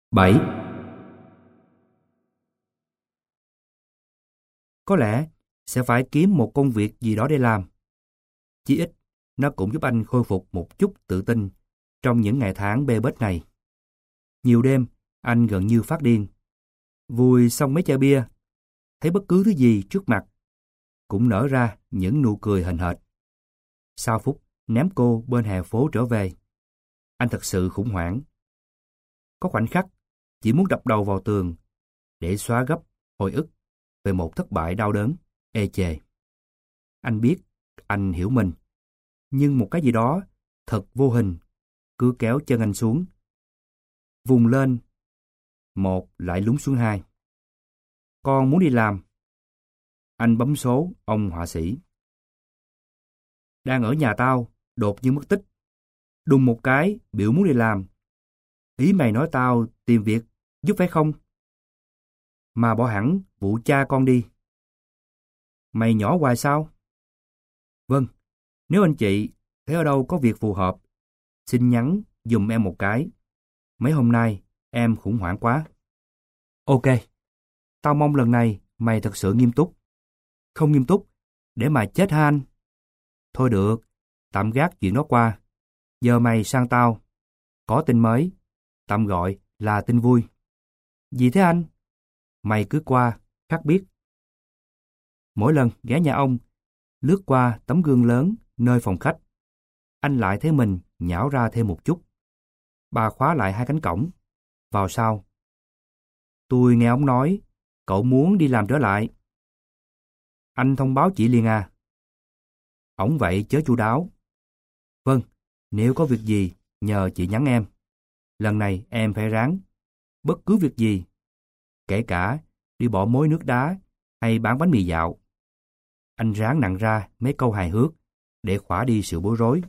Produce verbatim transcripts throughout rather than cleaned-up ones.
bảy. Có lẽ sẽ phải kiếm một công việc gì đó để làm. Chí ít, nó cũng giúp anh khôi phục một chút tự tin trong những ngày tháng bê bết này. Nhiều đêm, anh gần như phát điên. Vùi xong mấy chai bia, thấy bất cứ thứ gì trước mặt cũng nở ra những nụ cười hời hợt. Sau phút ném cô bên hè phố trở về, anh thật sự khủng hoảng. Có khoảnh khắc chỉ muốn đập đầu vào tường để xóa gấp hồi ức về một thất bại đau đớn, ê chề. Anh biết, anh hiểu mình, nhưng một cái gì đó thật vô hình cứ kéo chân anh xuống. Vùng lên một lại lún xuống hai. Con muốn đi làm. Anh bấm số ông họa sĩ. Đang ở nhà tao, đột nhiên mất tích. Đùng một cái, biểu muốn đi làm. Ý mày nói tao tìm việc giúp phải không? Mà bỏ hẳn vụ cha con đi. Mày nhỏ hoài sao? Vâng, nếu anh chị thấy ở đâu có việc phù hợp, xin nhắn giùm em một cái. Mấy hôm nay em khủng hoảng quá. Ok, tao mong lần này mày thật sự nghiêm túc. Không nghiêm túc, để mà chết ha anh? Thôi được, tạm gác chuyện đó qua. Giờ mày sang tao. Có tin mới, tạm gọi là tin vui. Gì thế anh? Mày cứ qua, khắc biết. Mỗi lần ghé nhà ông, lướt qua tấm gương lớn nơi phòng khách, anh lại thấy mình nhão ra thêm một chút. Bà khóa lại hai cánh cổng. Vào sau. Tôi nghe ông nói, cậu muốn đi làm trở lại. Anh thông báo chị liền à? Ổng vậy chớ chu đáo. Vâng, nếu có việc gì, nhờ chị nhắn em. Lần này em phải ráng. Bất cứ việc gì. Kể cả đi bỏ mối nước đá hay bán bánh mì dạo. Anh ráng nặng ra mấy câu hài hước để khỏa đi sự bối rối.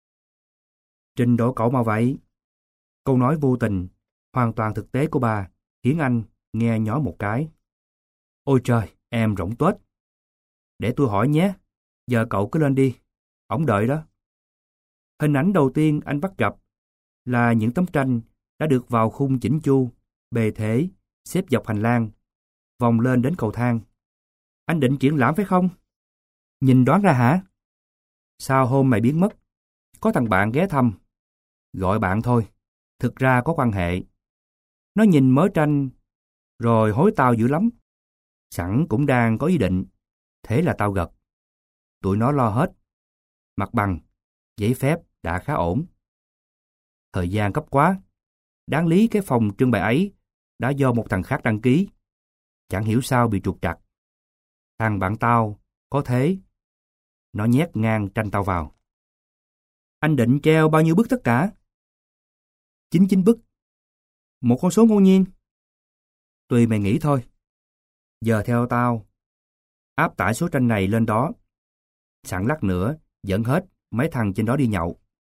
Trình độ cậu mà vậy. Câu nói vô tình, hoàn toàn thực tế của bà khiến anh nghe nhói một cái. Ôi trời, em rỗng tuếch. Để tôi hỏi nhé, giờ cậu cứ lên đi, ổng đợi đó. Hình ảnh đầu tiên anh bắt gặp là những tấm tranh đã được vào khung chỉnh chu, bề thế, xếp dọc hành lang, vòng lên đến cầu thang. Anh định triển lãm phải không? Nhìn đoán ra hả? Sao hôm mày biến mất? Có thằng bạn ghé thăm. Gọi bạn thôi, thực ra có quan hệ. Nó nhìn mớ tranh, rồi hối tao dữ lắm. Sẵn cũng đang có ý định, thế là tao gật. Tụi nó lo hết. Mặt bằng, giấy phép đã khá ổn. Thời gian cấp quá. Đáng lý cái phòng trưng bày ấy đã do một thằng khác đăng ký. Chẳng hiểu sao bị trục trặc. Thằng bạn tao, có thế. Nó nhét ngang tranh tao vào. Anh định treo bao nhiêu bức tất cả? chín mươi chín bức. Một con số ngẫu nhiên. Tùy mày nghĩ thôi. Giờ theo tao, áp tải số tranh này lên đó. Sẵn lát nữa, dẫn hết mấy thằng trên đó đi nhậu.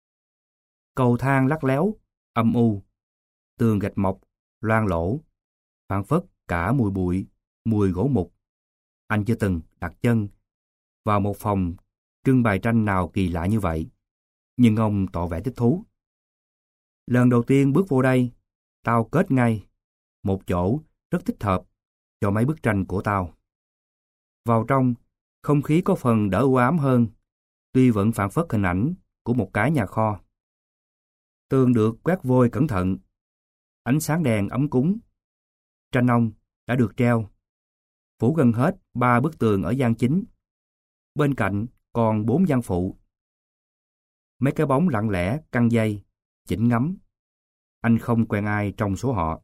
Cầu thang lắc léo, âm u. Tường gạch mộc, loang lỗ. Phảng phất cả mùi bụi, mùi gỗ mục. Anh chưa từng đặt chân vào một phòng trưng bày tranh nào kỳ lạ như vậy. Nhưng ông tỏ vẻ thích thú. Lần đầu tiên bước vô đây, tao kết ngay một chỗ rất thích hợp cho mấy bức tranh của tao. Vào trong, không khí có phần đỡ u ám hơn, tuy vẫn phảng phất hình ảnh của một cái nhà kho. Tường được quét vôi cẩn thận, ánh sáng đèn ấm cúng. Tranh ông đã được treo, phủ gần hết ba bức tường ở gian chính. Bên cạnh còn bốn gian phụ. Mấy cái bóng lặng lẽ căng dây, chỉnh ngắm. Anh không quen ai trong số họ.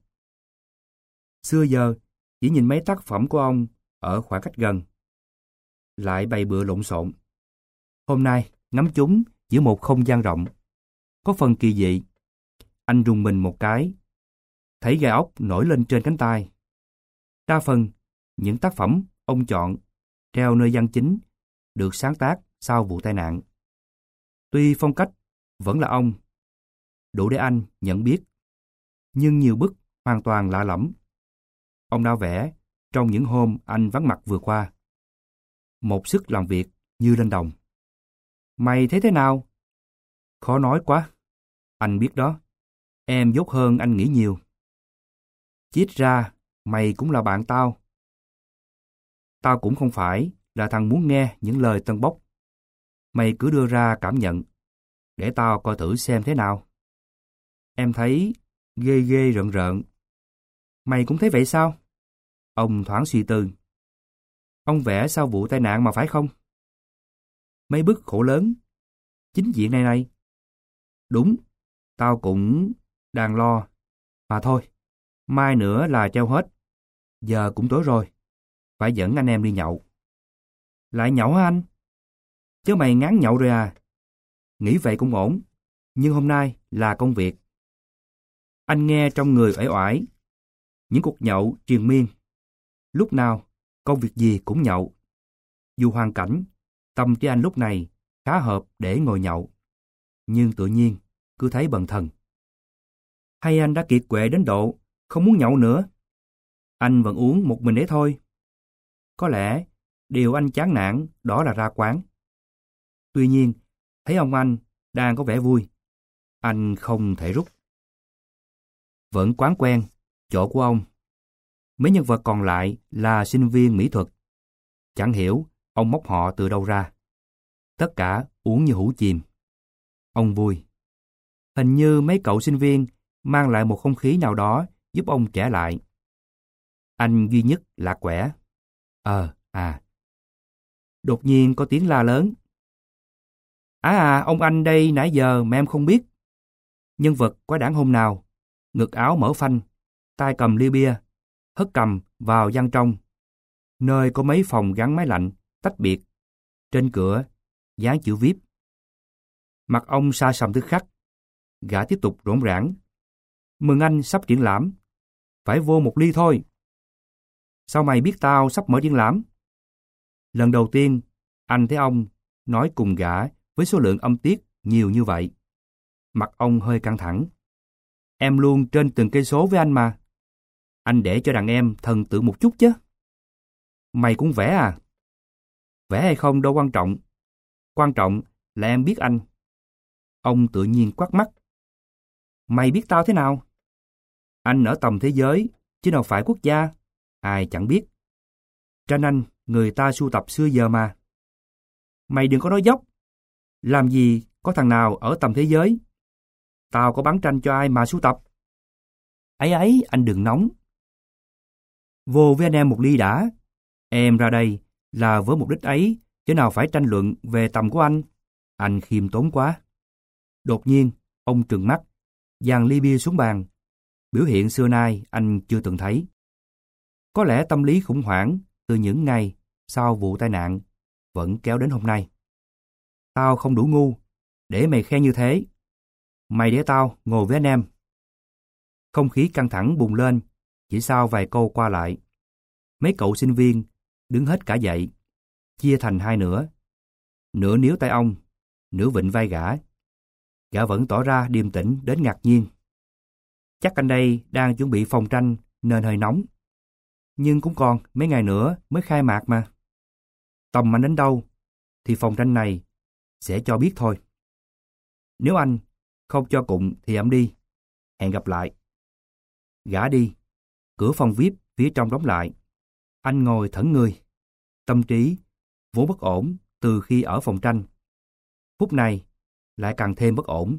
Xưa giờ, chỉ nhìn mấy tác phẩm của ông ở khoảng cách gần. Lại bày bựa lộn xộn. Hôm nay, ngắm chúng giữa một không gian rộng. Có phần kỳ dị. Anh rùng mình một cái. Thấy gai ốc nổi lên trên cánh tay. Đa phần, những tác phẩm ông chọn treo nơi gian chính được sáng tác sau vụ tai nạn. Tuy phong cách vẫn là ông, đủ để anh nhận biết, nhưng nhiều bức hoàn toàn lạ lẫm. Ông đã vẽ trong những hôm anh vắng mặt vừa qua. Một sức làm việc như lên đồng. Mày thấy thế nào? Khó nói quá. Anh biết đó, em dốt hơn anh nghĩ nhiều. Chí ít ra, mày cũng là bạn tao. Tao cũng không phải là thằng muốn nghe những lời tân bốc. Mày cứ đưa ra cảm nhận, để tao coi thử xem thế nào. Em thấy ghê ghê rợn rợn. Mày cũng thấy vậy sao? Ông thoáng suy tư. Ông vẽ sau vụ tai nạn mà phải không? Mấy bức khổ lớn. Chính diện này này. Đúng, tao cũng đang lo. Mà thôi, mai nữa là treo hết. Giờ cũng tối rồi. Phải dẫn anh em đi nhậu. Lại nhậu hả anh? Chứ mày ngán nhậu rồi à? Nghĩ vậy cũng ổn. Nhưng hôm nay là công việc. Anh nghe trong người uể oải. Những cuộc nhậu triền miên. Lúc nào, công việc gì cũng nhậu. Dù hoàn cảnh, tâm trí anh lúc này khá hợp để ngồi nhậu. Nhưng tự nhiên, cứ thấy bần thần. Hay anh đã kiệt quệ đến độ không muốn nhậu nữa? Anh vẫn uống một mình đấy thôi. Có lẽ, điều anh chán nản đó là ra quán. Tuy nhiên, thấy ông anh đang có vẻ vui. Anh không thể rút. Vẫn quán quen, chỗ của ông. Mấy nhân vật còn lại là sinh viên mỹ thuật. Chẳng hiểu ông móc họ từ đâu ra. Tất cả uống như hũ chìm. Ông vui. Hình như mấy cậu sinh viên mang lại một không khí nào đó giúp ông trẻ lại. Anh duy nhất lạc quẻ. Ờ, à. Đột nhiên có tiếng la lớn. À à, ông anh đây nãy giờ mà em không biết. Nhân vật quái đản hôm nào, ngực áo mở phanh, tay cầm ly bia, hất cầm vào gian trong, nơi có mấy phòng gắn máy lạnh, tách biệt. Trên cửa, dán chữ víp. Mặt ông sa sầm tức khắc. Gã tiếp tục rỗng rãng. Mừng anh sắp triển lãm. Phải vô một ly thôi. Sao mày biết tao sắp mở triển lãm? Lần đầu tiên, anh thấy ông nói cùng gã với số lượng âm tiết nhiều như vậy. Mặt ông hơi căng thẳng. Em luôn trên từng cây số với anh mà. Anh để cho đàn em thần tượng một chút chứ. Mày cũng vẽ à? Vẽ hay không đâu quan trọng. Quan trọng là em biết anh. Ông tự nhiên quát mắt. Mày biết tao thế nào? Anh ở tầm thế giới, chứ nào phải quốc gia. Ai chẳng biết. Tranh anh, người ta sưu tập xưa giờ mà. Mày đừng có nói dốc. Làm gì có thằng nào ở tầm thế giới? Tao có bán tranh cho ai mà sưu tập? Ấy ấy, anh đừng nóng. Vô với anh em một ly đã. Em ra đây là với mục đích ấy, chứ nào phải tranh luận về tầm của anh. Anh khiêm tốn quá. Đột nhiên, ông trừng mắt, dàn ly bia xuống bàn. Biểu hiện xưa nay anh chưa từng thấy. Có lẽ tâm lý khủng hoảng từ những ngày sau vụ tai nạn vẫn kéo đến hôm nay. Tao không đủ ngu để mày khen như thế. Mày để tao ngồi với anh em. Không khí căng thẳng bùng lên chỉ sau vài câu qua lại. Mấy cậu sinh viên đứng hết cả dậy, chia thành hai nửa. Nửa níu tay ông, nửa vịn vai gã. Gã vẫn tỏ ra điềm tĩnh đến ngạc nhiên. Chắc anh đây đang chuẩn bị phòng tranh nên hơi nóng. Nhưng cũng còn mấy ngày nữa mới khai mạc mà. Tầm anh đến đâu thì phòng tranh này sẽ cho biết thôi. Nếu anh không cho cụm thì em đi. Hẹn gặp lại. Gã đi. Cửa phòng víp phía trong đóng lại. Anh ngồi thẫn người. Tâm trí vốn bất ổn từ khi ở phòng tranh. Phút này lại càng thêm bất ổn.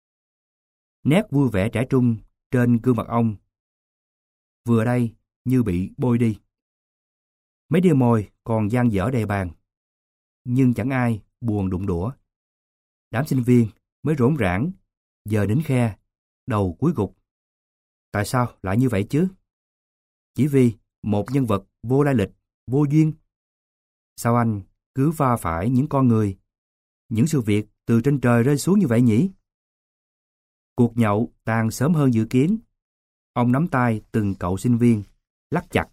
Nét vui vẻ trẻ trung trên gương mặt ông vừa đây như bị bôi đi. Mấy đĩa mồi còn dang dở đầy bàn, nhưng chẳng ai buồn đụng đũa. Đám sinh viên mới rỗn rãng, giờ đến khe, đầu cúi gục. Tại sao lại như vậy chứ? Chỉ vì một nhân vật vô lai lịch, vô duyên. Sao anh cứ va phải những con người, những sự việc từ trên trời rơi xuống như vậy nhỉ? Cuộc nhậu tàn sớm hơn dự kiến. Ông nắm tay từng cậu sinh viên, lắc chặt.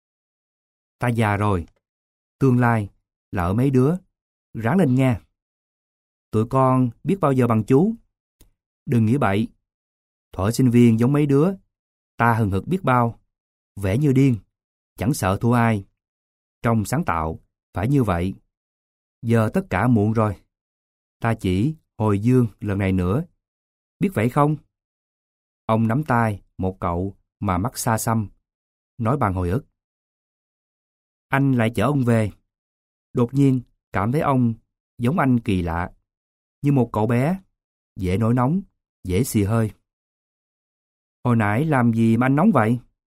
Ta già rồi, tương lai là ở mấy đứa, ráng lên nghe. Tụi con biết bao giờ bằng chú. Đừng nghĩ bậy, thuở sinh viên giống mấy đứa, ta hừng hực biết bao, vẽ như điên, chẳng sợ thua ai. Trong sáng tạo, phải như vậy. Giờ tất cả muộn rồi. Ta chỉ hồi dương lần này nữa. Biết vậy không? Ông nắm tay một cậu mà mắt xa xăm, nói bằng hồi ức. Anh lại chở ông về. Đột nhiên, cảm thấy ông giống anh kỳ lạ, như một cậu bé, dễ nổi nóng, dễ xì hơi. Hồi nãy làm gì mà anh nóng vậy?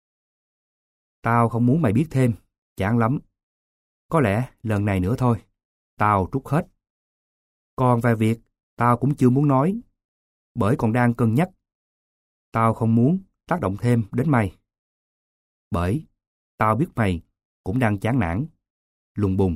Tao không muốn mày biết thêm, chán lắm. Có lẽ lần này nữa thôi, tao trút hết. Còn vài việc, tao cũng chưa muốn nói, bởi còn đang cân nhắc. Tao không muốn tác động thêm đến mày. Bởi tao biết mày cũng đang chán nản, lùng bùng.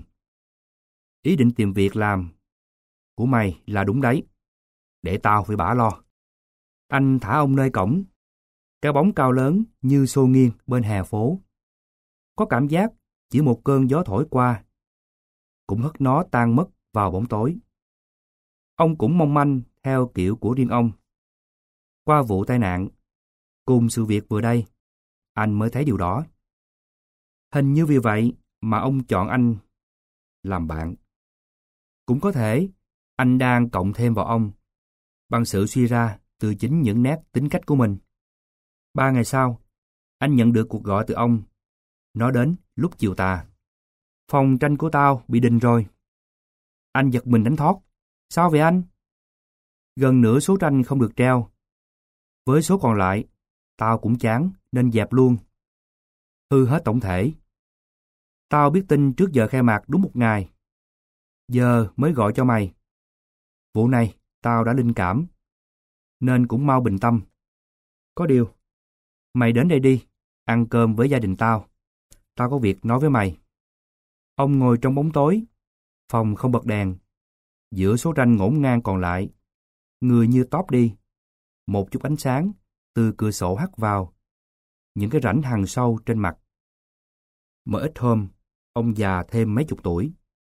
Ý định tìm việc làm của mày là đúng đấy, để tao phải bả lo. Anh thả ông nơi cổng, cái bóng cao lớn như xô nghiêng bên hè phố. Có cảm giác chỉ một cơn gió thổi qua, cũng hất nó tan mất vào bóng tối. Ông cũng mong manh theo kiểu của riêng ông. Qua vụ tai nạn, cùng sự việc vừa đây, anh mới thấy điều đó. Hình như vì vậy mà ông chọn anh làm bạn. Cũng có thể anh đang cộng thêm vào ông bằng sự suy ra từ chính những nét tính cách của mình. Ba ngày sau, anh nhận được cuộc gọi từ ông. Nó đến lúc chiều tà. Phòng tranh của tao bị đình rồi. Anh giật mình đánh thót. Sao vậy anh? Gần nửa số tranh không được treo. Với số còn lại, tao cũng chán nên dẹp luôn. Hư hết tổng thể. Tao biết tin trước giờ khai mạc đúng một ngày. Giờ mới gọi cho mày. Vụ này tao đã linh cảm, nên cũng mau bình tâm. Có điều, mày đến đây đi, ăn cơm với gia đình tao. Tao có việc nói với mày. Ông ngồi trong bóng tối, phòng không bật đèn. Giữa số tranh ngổn ngang còn lại, người như tóp đi. Một chút ánh sáng từ cửa sổ hắt vào, những cái rãnh hằn sâu trên mặt. Mới ít hôm, ông già thêm mấy chục tuổi.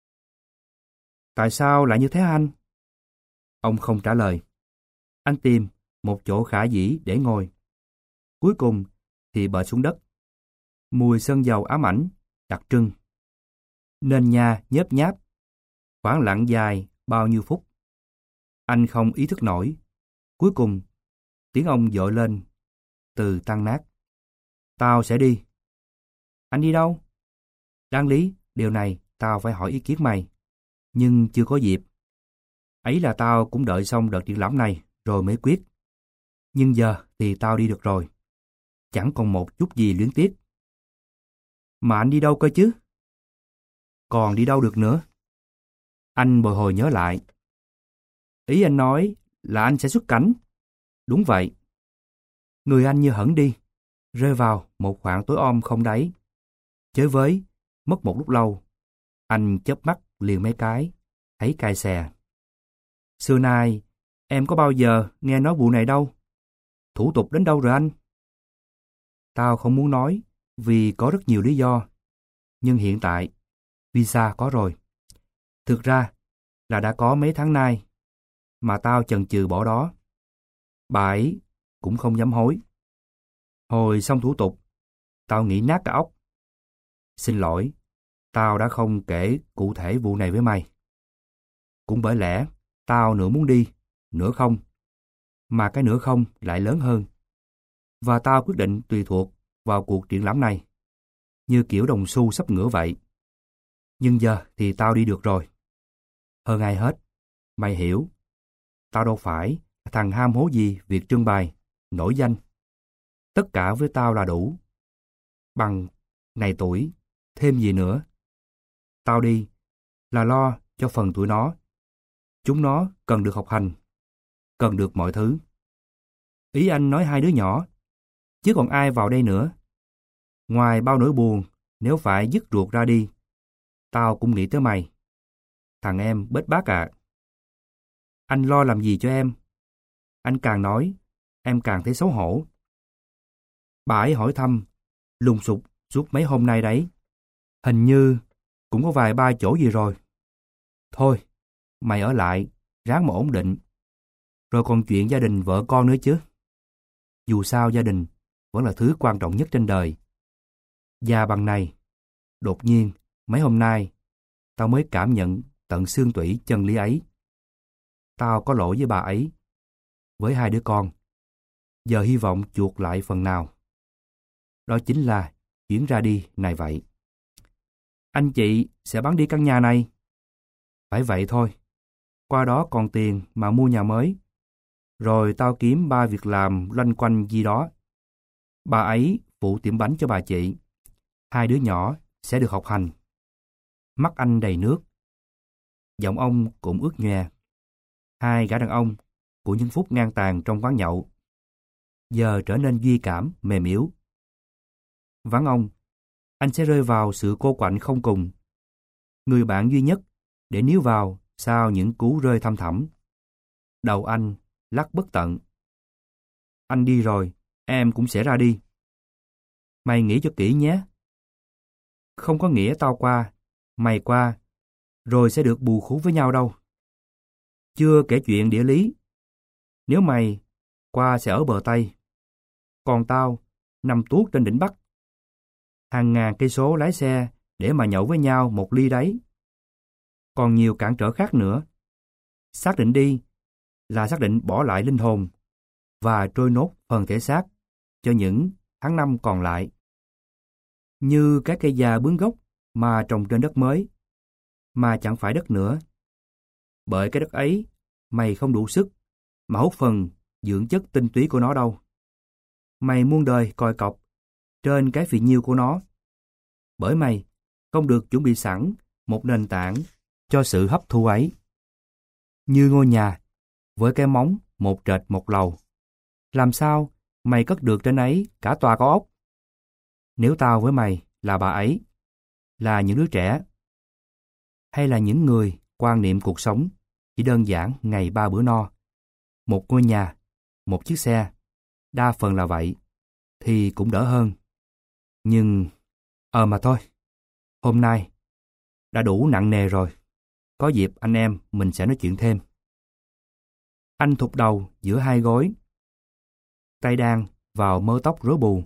Tại sao lại như thế anh? Ông không trả lời. Anh tìm một chỗ khả dĩ để ngồi. Cuối cùng thì bệt xuống đất. Mùi sơn dầu ám ảnh, đặc trưng. Nền nhà nhớp nháp. Khoảng lặng dài bao nhiêu phút. Anh không ý thức nổi. Cuối cùng, tiếng ông dội lên từ tan nát. Tao sẽ đi. Anh đi đâu? Đáng lý, điều này tao phải hỏi ý kiến mày. Nhưng chưa có dịp. Ấy là tao cũng đợi xong đợt triển lãm này rồi mới quyết. Nhưng giờ thì tao đi được rồi. Chẳng còn một chút gì luyến tiếc. Mà anh đi đâu cơ chứ? Còn đi đâu được nữa? Anh bồi hồi nhớ lại. Ý anh nói là anh sẽ xuất cảnh. Đúng vậy. Người anh như hẳn đi, rơi vào một khoảng tối om không đáy. Chới với, mất một lúc lâu, anh chớp mắt liền mấy cái, thấy cay xè. Xưa nay, em có bao giờ nghe nói vụ này đâu. Thủ tục đến đâu rồi anh? Tao không muốn nói, vì có rất nhiều lý do. Nhưng hiện tại, visa có rồi. Thực ra là đã có mấy tháng nay, mà tao chần chừ bỏ đó. Bà ấy cũng không dám hối. Hồi xong thủ tục, tao nghĩ nát cả óc. Xin lỗi, tao đã không kể cụ thể vụ này với mày. Cũng bởi lẽ, tao nửa muốn đi, nửa không. Mà cái nửa không lại lớn hơn. Và tao quyết định tùy thuộc vào cuộc triển lãm này. Như kiểu đồng xu sắp ngửa vậy. Nhưng giờ thì tao đi được rồi. Hơn ai hết, mày hiểu. Tao đâu phải là thằng ham hố gì việc trưng bày, nổi danh. Tất cả với tao là đủ. Bằng này tuổi, thêm gì nữa. Tao đi là lo cho phần tụi nó. Chúng nó cần được học hành, cần được mọi thứ. Ý anh nói hai đứa nhỏ, chứ còn ai vào đây nữa. Ngoài bao nỗi buồn, nếu phải dứt ruột ra đi, tao cũng nghĩ tới mày. Thằng em bết bát à. Anh lo làm gì cho em? Anh càng nói, em càng thấy xấu hổ. Bà ấy hỏi thăm, lùng sục suốt mấy hôm nay đấy. Hình như cũng có vài ba chỗ gì rồi. Thôi, mày ở lại, ráng mà ổn định. Rồi còn chuyện gia đình vợ con nữa chứ. Dù sao gia đình vẫn là thứ quan trọng nhất trên đời. Và bằng này, đột nhiên, mấy hôm nay, tao mới cảm nhận tận xương tủy chân lý ấy. Tao có lỗi với bà ấy, với hai đứa con. Giờ hy vọng chuộc lại phần nào. đó chính là chuyến ra đi này vậy. Anh chị sẽ bán đi căn nhà này. Phải vậy thôi. Qua đó còn tiền mà mua nhà mới. Rồi tao kiếm ba việc làm loanh quanh gì đó. Bà ấy phụ tiệm bánh cho bà chị. Hai đứa nhỏ sẽ được học hành. Mắt anh đầy nước. Giọng ông cũng ướt nhòe. Hai gã đàn ông của những phút ngang tàn trong quán nhậu giờ trở nên duy cảm, mềm yếu. Vắng ông, anh sẽ rơi vào sự cô quạnh không cùng. Người bạn duy nhất để níu vào sau những cú rơi thăm thẳm. Đầu anh lắc bất tận. Anh đi rồi, em cũng sẽ ra đi. Mày nghĩ cho kỹ nhé. Không có nghĩa tao qua, mày qua, rồi sẽ được bù khú với nhau đâu. Chưa kể chuyện địa lý. Nếu mày qua sẽ ở bờ Tây, còn tao nằm tuốt trên đỉnh Bắc. Hàng ngàn cây số lái xe để mà nhậu với nhau một ly đấy. Còn nhiều cản trở khác nữa. Xác định đi là xác định bỏ lại linh hồn và trôi nốt phần thể xác cho những tháng năm còn lại. Như cái cây già bướng gốc mà trồng trên đất mới, mà chẳng phải đất nữa. Bởi cái đất ấy, mày không đủ sức mà hút phần dưỡng chất tinh túy của nó đâu. Mày muôn đời còi cọc trên cái phì nhiêu của nó. Bởi mày không được chuẩn bị sẵn một nền tảng cho sự hấp thu ấy. Như ngôi nhà với cái móng một trệt một lầu. Làm sao mày cất được trên ấy cả tòa cao ốc? Nếu tao với mày là bà ấy, là những đứa trẻ, hay là những người quan niệm cuộc sống chỉ đơn giản ngày ba bữa no, một ngôi nhà, một chiếc xe, đa phần là vậy, thì cũng đỡ hơn. Nhưng, ờ mà thôi, hôm nay đã đủ nặng nề rồi. Có dịp anh em mình sẽ nói chuyện thêm. Anh thụt đầu giữa hai gối, tay đang vào mớ tóc rối bù.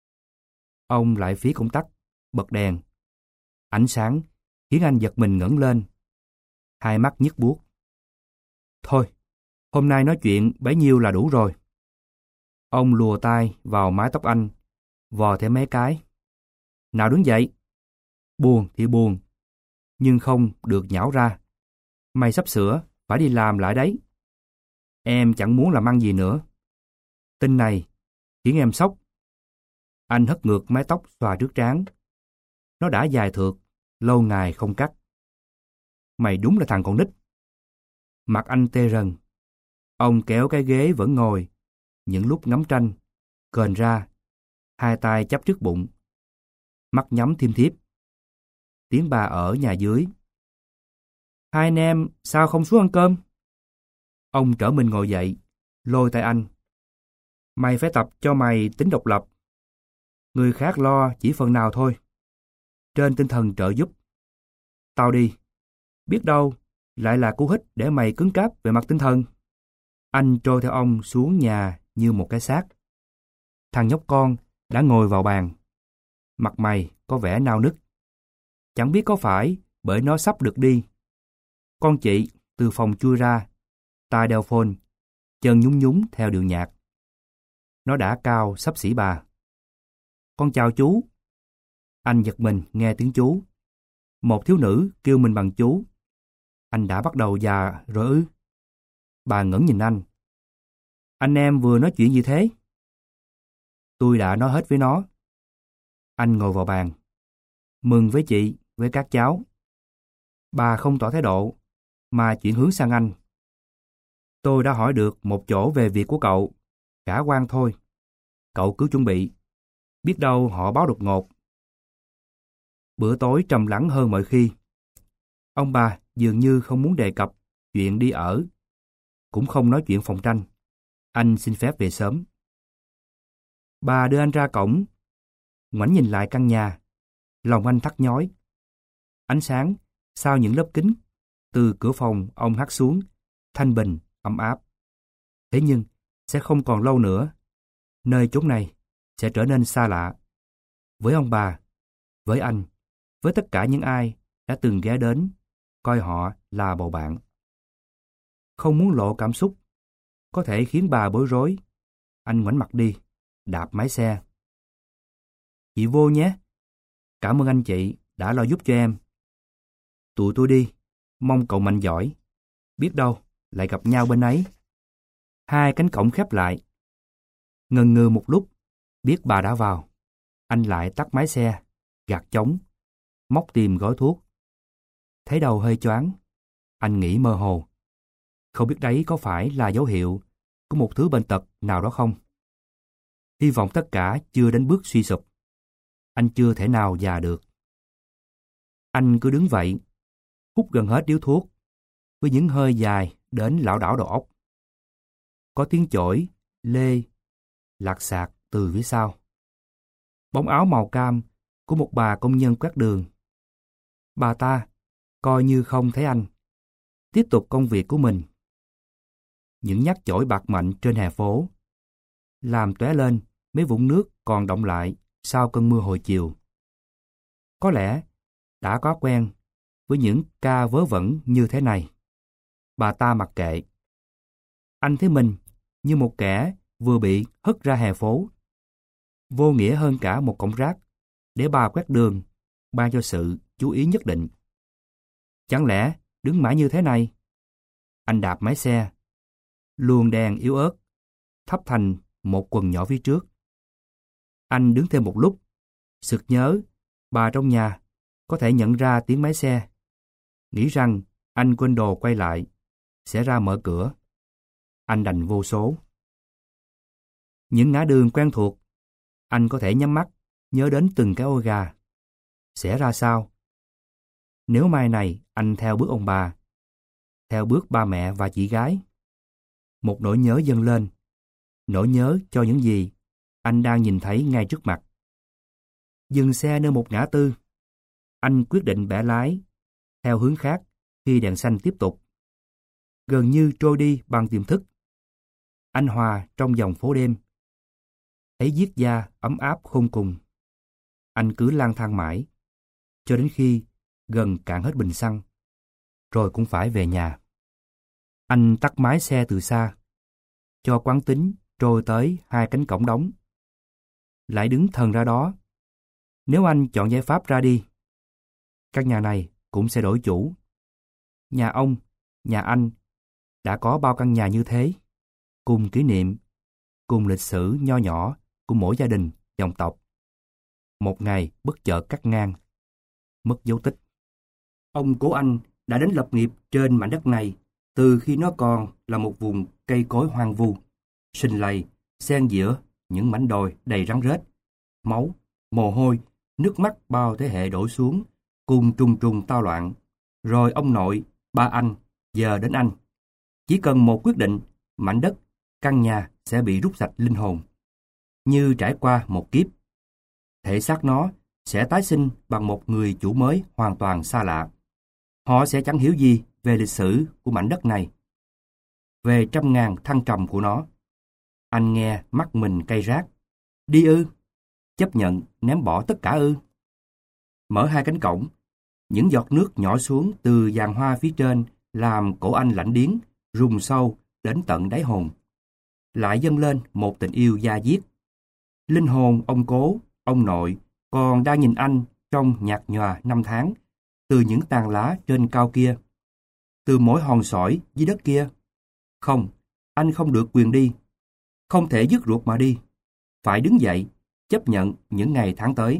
Ông lại phí công tắc, bật đèn. Ánh sáng khiến anh giật mình ngẩng lên. Hai mắt nhức buốt. Thôi, hôm nay nói chuyện bấy nhiêu là đủ rồi. Ông lùa tay vào mái tóc anh, vò thêm mấy cái. Nào đứng dậy. Buồn thì buồn, nhưng không được nhão ra. Mày sắp sửa phải đi làm lại đấy. Em chẳng muốn làm ăn gì nữa. Tin này khiến em sốc. Anh hất ngược mái tóc xòa trước trán. Nó đã dài thượt, lâu ngày không cắt. Mày đúng là thằng con nít. Mặt anh tê rần. Ông kéo cái ghế vẫn ngồi, những lúc ngắm tranh, kềnh ra, hai tay chắp trước bụng. Mắt nhắm thiêm thiếp. Tiếng bà ở nhà dưới. Hai anh em sao không xuống ăn cơm? Ông trở mình ngồi dậy, lôi tay anh. Mày phải tập cho mày tính độc lập. Người khác lo chỉ phần nào thôi. Trên tinh thần trợ giúp. Tao đi. Biết đâu lại là cú hích để mày cứng cáp về mặt tinh thần. Anh trôi theo ông xuống nhà như một cái xác. Thằng nhóc con đã ngồi vào bàn. Mặt mày có vẻ nao nức. Chẳng biết có phải bởi nó sắp được đi. Con chị từ phòng chui ra, tai đeo phone, chân nhún nhún theo điệu nhạc. Nó đã cao xấp xỉ bà. Con chào chú. Anh giật mình nghe tiếng chú. Một thiếu nữ kêu mình bằng chú. Anh đã bắt đầu già rồi ư? Bà ngẩng nhìn anh. Anh em vừa nói chuyện gì thế? Tôi đã nói hết với nó. Anh ngồi vào bàn. Mừng với chị, với các cháu. Bà không tỏ thái độ, mà chuyển hướng sang anh. Tôi đã hỏi được một chỗ về việc của cậu. Khả quan thôi. Cậu cứ chuẩn bị. Biết đâu họ báo đột ngột. Bữa tối trầm lắng hơn mọi khi. Ông bà dường như không muốn đề cập chuyện đi ở. Cũng không nói chuyện phòng tranh. Anh xin phép về sớm. Bà đưa anh ra cổng. Ngoảnh nhìn lại căn nhà. Lòng anh thắt nhói. Ánh sáng sau những lớp kính từ cửa phòng ông hắt xuống, thanh bình, ấm áp. Thế nhưng sẽ không còn lâu nữa. Nơi chốn này sẽ trở nên xa lạ. Với ông bà, với anh, với tất cả những ai đã từng ghé đến, coi họ là bầu bạn. Không muốn lộ cảm xúc, có thể khiến bà bối rối. Anh ngoảnh mặt đi, đạp máy xe. Chị vô nhé. Cảm ơn anh chị đã lo giúp cho em. Tụi tôi đi, mong cậu mạnh giỏi. Biết đâu, lại gặp nhau bên ấy. Hai cánh cổng khép lại. Ngần ngừ một lúc, biết bà đã vào. Anh lại tắt máy xe, gạt trống, móc tìm gói thuốc. Thấy đầu hơi choáng, anh nghĩ mơ hồ. Không biết đấy có phải là dấu hiệu của một thứ bệnh tật nào đó không? Hy vọng tất cả chưa đến bước suy sụp. Anh chưa thể nào già được. Anh cứ đứng vậy, hút gần hết điếu thuốc, với những hơi dài đến lảo đảo đầu óc. Có tiếng chổi, lê, lạt xạt từ phía sau. Bóng áo màu cam của một bà công nhân quét đường. Bà ta coi như không thấy anh, tiếp tục công việc của mình. Những nhát chổi bạt mạnh trên hè phố, làm tóe lên mấy vũng nước còn đọng lại sau cơn mưa hồi chiều. Có lẽ đã có quen với những ca vớ vẩn như thế này. Bà ta mặc kệ. Anh thấy mình như một kẻ vừa bị hất ra hè phố. Vô nghĩa hơn cả một cọng rác để bà quét đường ban cho sự chú ý nhất định. Chẳng lẽ đứng mãi như thế này? Anh đạp máy xe, luồng đèn yếu ớt thắp thành một quần nhỏ phía trước. Anh đứng thêm một lúc, sực nhớ bà trong nhà có thể nhận ra tiếng máy xe. Nghĩ rằng anh quên đồ quay lại, sẽ ra mở cửa. Anh đành vô số. Những ngã đường quen thuộc, anh có thể nhắm mắt, nhớ đến từng cái ô gà. Sẽ ra sao? Nếu mai này anh theo bước ông bà, theo bước ba mẹ và chị gái. Một nỗi nhớ dâng lên, nỗi nhớ cho những gì anh đang nhìn thấy ngay trước mặt. Dừng xe nơi một ngã tư. Anh quyết định bẻ lái theo hướng khác khi đèn xanh tiếp tục. Gần như trôi đi bằng tiềm thức. Anh hòa trong dòng phố đêm. Thấy giết da ấm áp khôn cùng. Anh cứ lang thang mãi, cho đến khi gần cạn hết bình xăng, rồi cũng phải về nhà. Anh tắt máy xe từ xa, cho quán tính trôi tới hai cánh cổng đóng. Lại đứng thần ra đó. Nếu anh chọn giải pháp ra đi, căn nhà này cũng sẽ đổi chủ. Nhà ông, nhà anh đã có bao căn nhà như thế, cùng kỷ niệm, cùng lịch sử nho nhỏ của mỗi gia đình, dòng tộc. Một ngày bất chợt cắt ngang, mất dấu tích. Ông cố anh đã đến lập nghiệp trên mảnh đất này từ khi nó còn là một vùng cây cối hoang vu, sinh lầy, xen giữa những mảnh đồi đầy rắn rết, máu, mồ hôi, nước mắt bao thế hệ đổ xuống, cùng trùng trùng tao loạn. Rồi ông nội, ba anh, giờ đến anh. Chỉ cần một quyết định, mảnh đất, căn nhà sẽ bị rút sạch linh hồn. Như trải qua một kiếp. Thể xác nó sẽ tái sinh bằng một người chủ mới hoàn toàn xa lạ. Họ sẽ chẳng hiểu gì về lịch sử của mảnh đất này, về trăm ngàn thăng trầm của nó. Anh nghe mắt mình cay rát. Đi ư? Chấp nhận ném bỏ tất cả ư? Mở hai cánh cổng, những giọt nước nhỏ xuống từ giàn hoa phía trên làm cổ anh lạnh điếng, rung sâu đến tận đáy hồn. Lại dâng lên một tình yêu da diết. Linh hồn ông cố, ông nội còn đang nhìn anh trong nhạt nhòa năm tháng, từ những tàn lá trên cao kia, từ mỗi hòn sỏi dưới đất kia. Không, anh không được quyền đi. Không thể dứt ruột mà đi. Phải đứng dậy, chấp nhận những ngày tháng tới.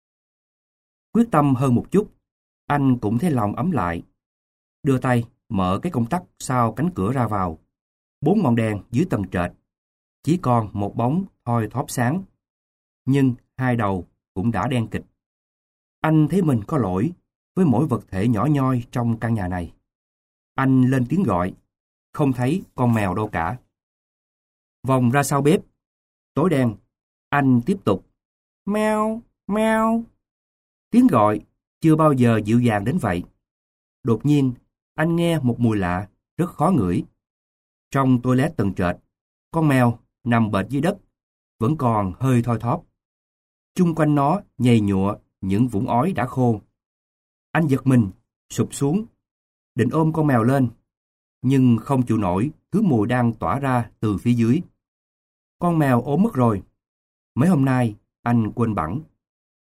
Quyết tâm hơn một chút, anh cũng thấy lòng ấm lại. Đưa tay, mở cái công tắc sau cánh cửa ra vào. Bốn ngọn đèn dưới tầng trệt. Chỉ còn một bóng thoi thóp sáng. Nhưng hai đầu cũng đã đen kịt. Anh thấy mình có lỗi với mỗi vật thể nhỏ nhoi trong căn nhà này. Anh lên tiếng gọi, không thấy con mèo đâu cả. Vòng ra sau bếp, tối đen, anh tiếp tục. Meo, meo. Tiếng gọi chưa bao giờ dịu dàng đến vậy. Đột nhiên, anh nghe một mùi lạ, rất khó ngửi. Trong toilet tầng trệt, con mèo nằm bệt dưới đất, vẫn còn hơi thoi thóp. Chung quanh nó nhầy nhụa những vũng ói đã khô. Anh giật mình, sụp xuống, định ôm con mèo lên, nhưng không chịu nổi thứ mùi đang tỏa ra từ phía dưới. Con mèo ốm mất rồi. Mấy hôm nay, anh quên bẵng.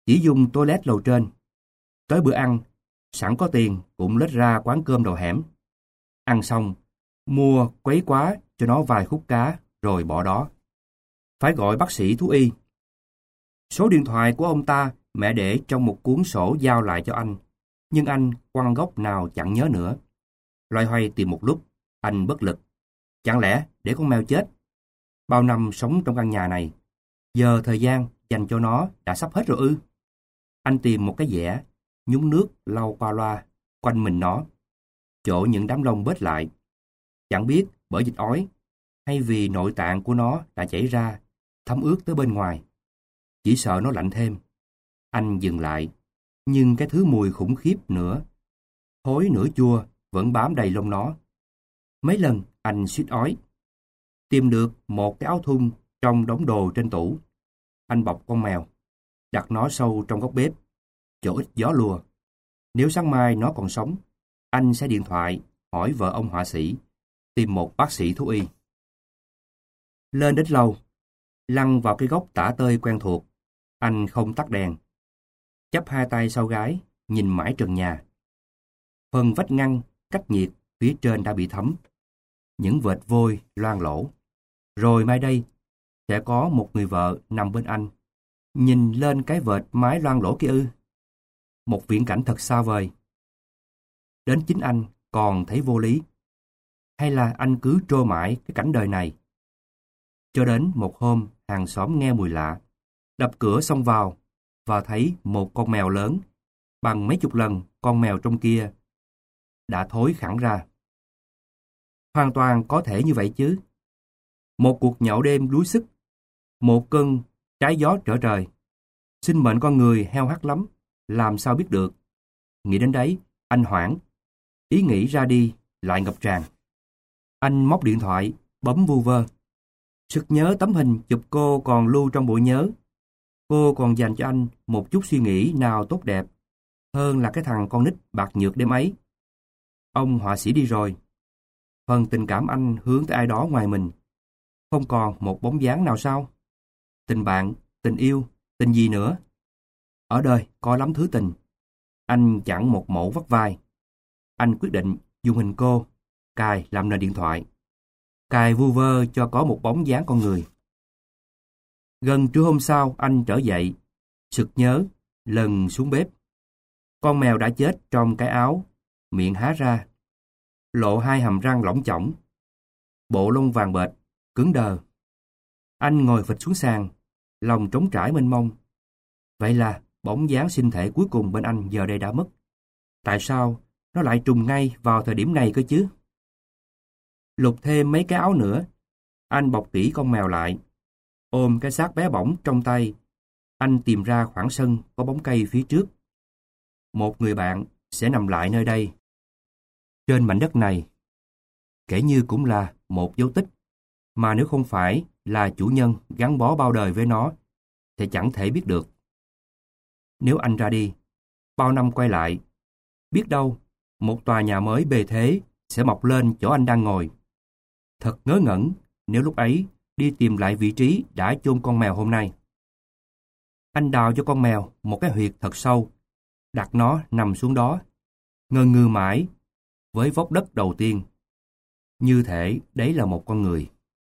chỉ dùng toilet lầu trên. Tới bữa ăn, sẵn có tiền cũng lết ra quán cơm đầu hẻm. Ăn xong, mua quấy quá cho nó vài khúc cá rồi bỏ đó. Phải gọi bác sĩ thú y. Số điện thoại của ông ta mẹ để trong một cuốn sổ giao lại cho anh, nhưng anh quăng góc nào chẳng nhớ nữa. Loay hoay tìm một lúc, anh bất lực. Chẳng lẽ để con mèo chết? Bao năm sống trong căn nhà này, giờ thời gian dành cho nó đã sắp hết rồi ư? Anh tìm một cái dẻ, nhúng nước lau qua loa, quanh mình nó, chỗ những đám lông bết lại. Chẳng biết bởi dịch ói, hay vì nội tạng của nó đã chảy ra, thấm ướt tới bên ngoài. Chỉ sợ nó lạnh thêm. Anh dừng lại, nhưng cái thứ mùi khủng khiếp nữa, thối nửa chua, vẫn bám đầy lông nó. Mấy lần anh suýt ói. Tìm được một cái áo thun trong đống đồ trên tủ. Anh bọc con mèo, đặt nó sâu trong góc bếp, chỗ ít gió lùa. Nếu sáng mai nó còn sống, anh sẽ điện thoại hỏi vợ ông họa sĩ, tìm một bác sĩ thú y. Lên đến lầu, lăn vào cái góc tả tơi quen thuộc, anh không tắt đèn. Chắp hai tay sau gái, nhìn mãi trần nhà. Phần vách ngăn, cách nhiệt, phía trên đã bị thấm. Những vệt vôi loang lổ. Rồi mai đây, sẽ có một người vợ nằm bên anh. Nhìn lên cái vệt mái loang lổ kia ư. Một viễn cảnh thật xa vời. Đến chính anh còn thấy vô lý. Hay là anh cứ trôi mãi cái cảnh đời này? Cho đến một hôm, hàng xóm nghe mùi lạ, đập cửa xông vào, và thấy một con mèo lớn, bằng mấy chục lần con mèo trong kia, đã thối khẳng ra. Hoàn toàn có thể như vậy chứ. Một cuộc nhậu đêm đuối sức, một cơn trái gió trở trời. Sinh mệnh con người heo hắt lắm, làm sao biết được. Nghĩ đến đấy, anh hoảng. Ý nghĩ ra đi, lại ngập tràn. Anh móc điện thoại, bấm vu vơ. Sực nhớ tấm hình chụp cô còn lưu trong bộ nhớ. Cô còn dành cho anh một chút suy nghĩ nào tốt đẹp hơn là cái thằng con nít bạc nhược đêm ấy. Ông họa sĩ đi rồi. Phần tình cảm anh hướng tới ai đó ngoài mình. Không còn một bóng dáng nào sao? Tình bạn, tình yêu, tình gì nữa? Ở đời có lắm thứ tình. Anh chẳng một mẫu vắt vai. Anh quyết định dùng hình cô, cài làm nền điện thoại. Cài vu vơ cho có một bóng dáng con người. Gần trưa hôm sau anh trở dậy, sực nhớ, lần xuống bếp. Con mèo đã chết trong cái áo, miệng há ra, lộ hai hàm răng lỏng chỏng, bộ lông vàng bệt, cứng đờ. Anh ngồi phịch xuống sàn, lòng trống trải mênh mông. Vậy là bóng dáng sinh thể cuối cùng bên anh giờ đây đã mất. Tại sao nó lại trùng ngay vào thời điểm này cơ chứ? Lục thêm mấy cái áo nữa, anh bọc kỹ con mèo lại. Ôm cái xác bé bỏng trong tay, anh tìm ra khoảng sân có bóng cây phía trước. Một người bạn sẽ nằm lại nơi đây. Trên mảnh đất này, kể như cũng là một dấu tích, mà nếu không phải là chủ nhân gắn bó bao đời với nó, thì chẳng thể biết được. Nếu anh ra đi, bao năm quay lại, biết đâu một tòa nhà mới bề thế sẽ mọc lên chỗ anh đang ngồi. Thật ngớ ngẩn nếu lúc ấy đi tìm lại vị trí đã chôn con mèo hôm nay. Anh đào cho con mèo một cái huyệt thật sâu, đặt nó nằm xuống đó, ngơ ngư mãi với vốc đất đầu tiên. Như thể đấy là một con người.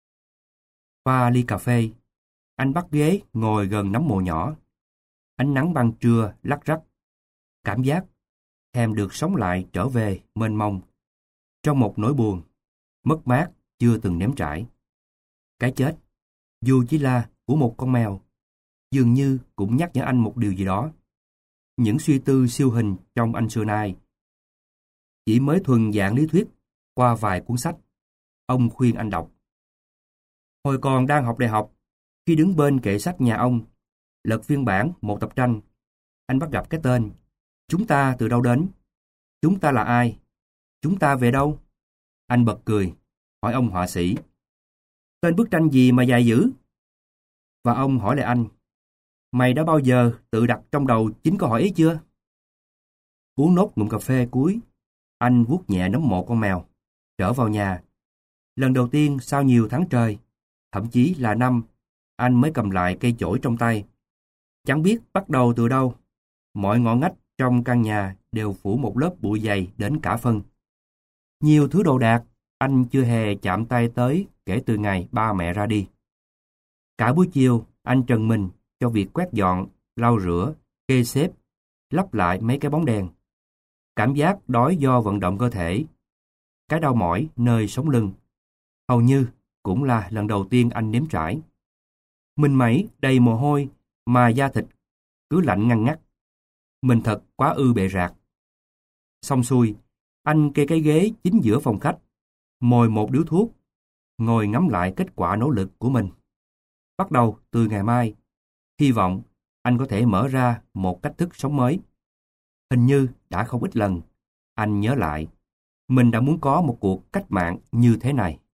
Pha ly cà phê, anh bắt ghế ngồi gần nấm mồ nhỏ. Ánh nắng ban trưa lắc rắc. Cảm giác thèm được sống lại trở về mênh mông, trong một nỗi buồn, mất mát chưa từng nếm trải. Cái chết, dù chỉ là của một con mèo, dường như cũng nhắc nhở anh một điều gì đó. Những suy tư siêu hình trong anh xưa nay chỉ mới thuần dạng lý thuyết qua vài cuốn sách. Ông khuyên anh đọc. Hồi còn đang học đại học, khi đứng bên kệ sách nhà ông, lật phiên bản một tập tranh, anh bắt gặp cái tên Chúng ta từ đâu đến? Chúng ta là ai? Chúng ta về đâu? Anh bật cười, hỏi ông họa sĩ. Tên bức tranh gì mà dài dữ? Và ông hỏi lại anh. Mày đã bao giờ tự đặt trong đầu chính câu hỏi ấy chưa? Uống nốt ngụm cà phê cuối, anh vuốt nhẹ nấm mộ con mèo, trở vào nhà. Lần đầu tiên sau nhiều tháng trời, thậm chí là năm, anh mới cầm lại cây chổi trong tay. Chẳng biết bắt đầu từ đâu, mọi ngõ ngách trong căn nhà đều phủ một lớp bụi dày đến cả phân. Nhiều thứ đồ đạc anh chưa hề chạm tay tới kể từ ngày ba mẹ ra đi. Cả buổi chiều, anh trần mình cho việc quét dọn, lau rửa, kê xếp, lắp lại mấy cái bóng đèn. Cảm giác đói do vận động cơ thể, cái đau mỏi nơi sống lưng, hầu như cũng là lần đầu tiên anh nếm trải. Mình mẩy đầy mồ hôi mà da thịt cứ lạnh ngăn ngắt. Mình thật quá ư bệ rạc. Xong xuôi, anh kê cái ghế chính giữa phòng khách, mồi một điếu thuốc, ngồi ngắm lại kết quả nỗ lực của mình. Bắt đầu từ ngày mai, hy vọng anh có thể mở ra một cách thức sống mới. Hình như đã không ít lần, anh nhớ lại, mình đã muốn có một cuộc cách mạng như thế này.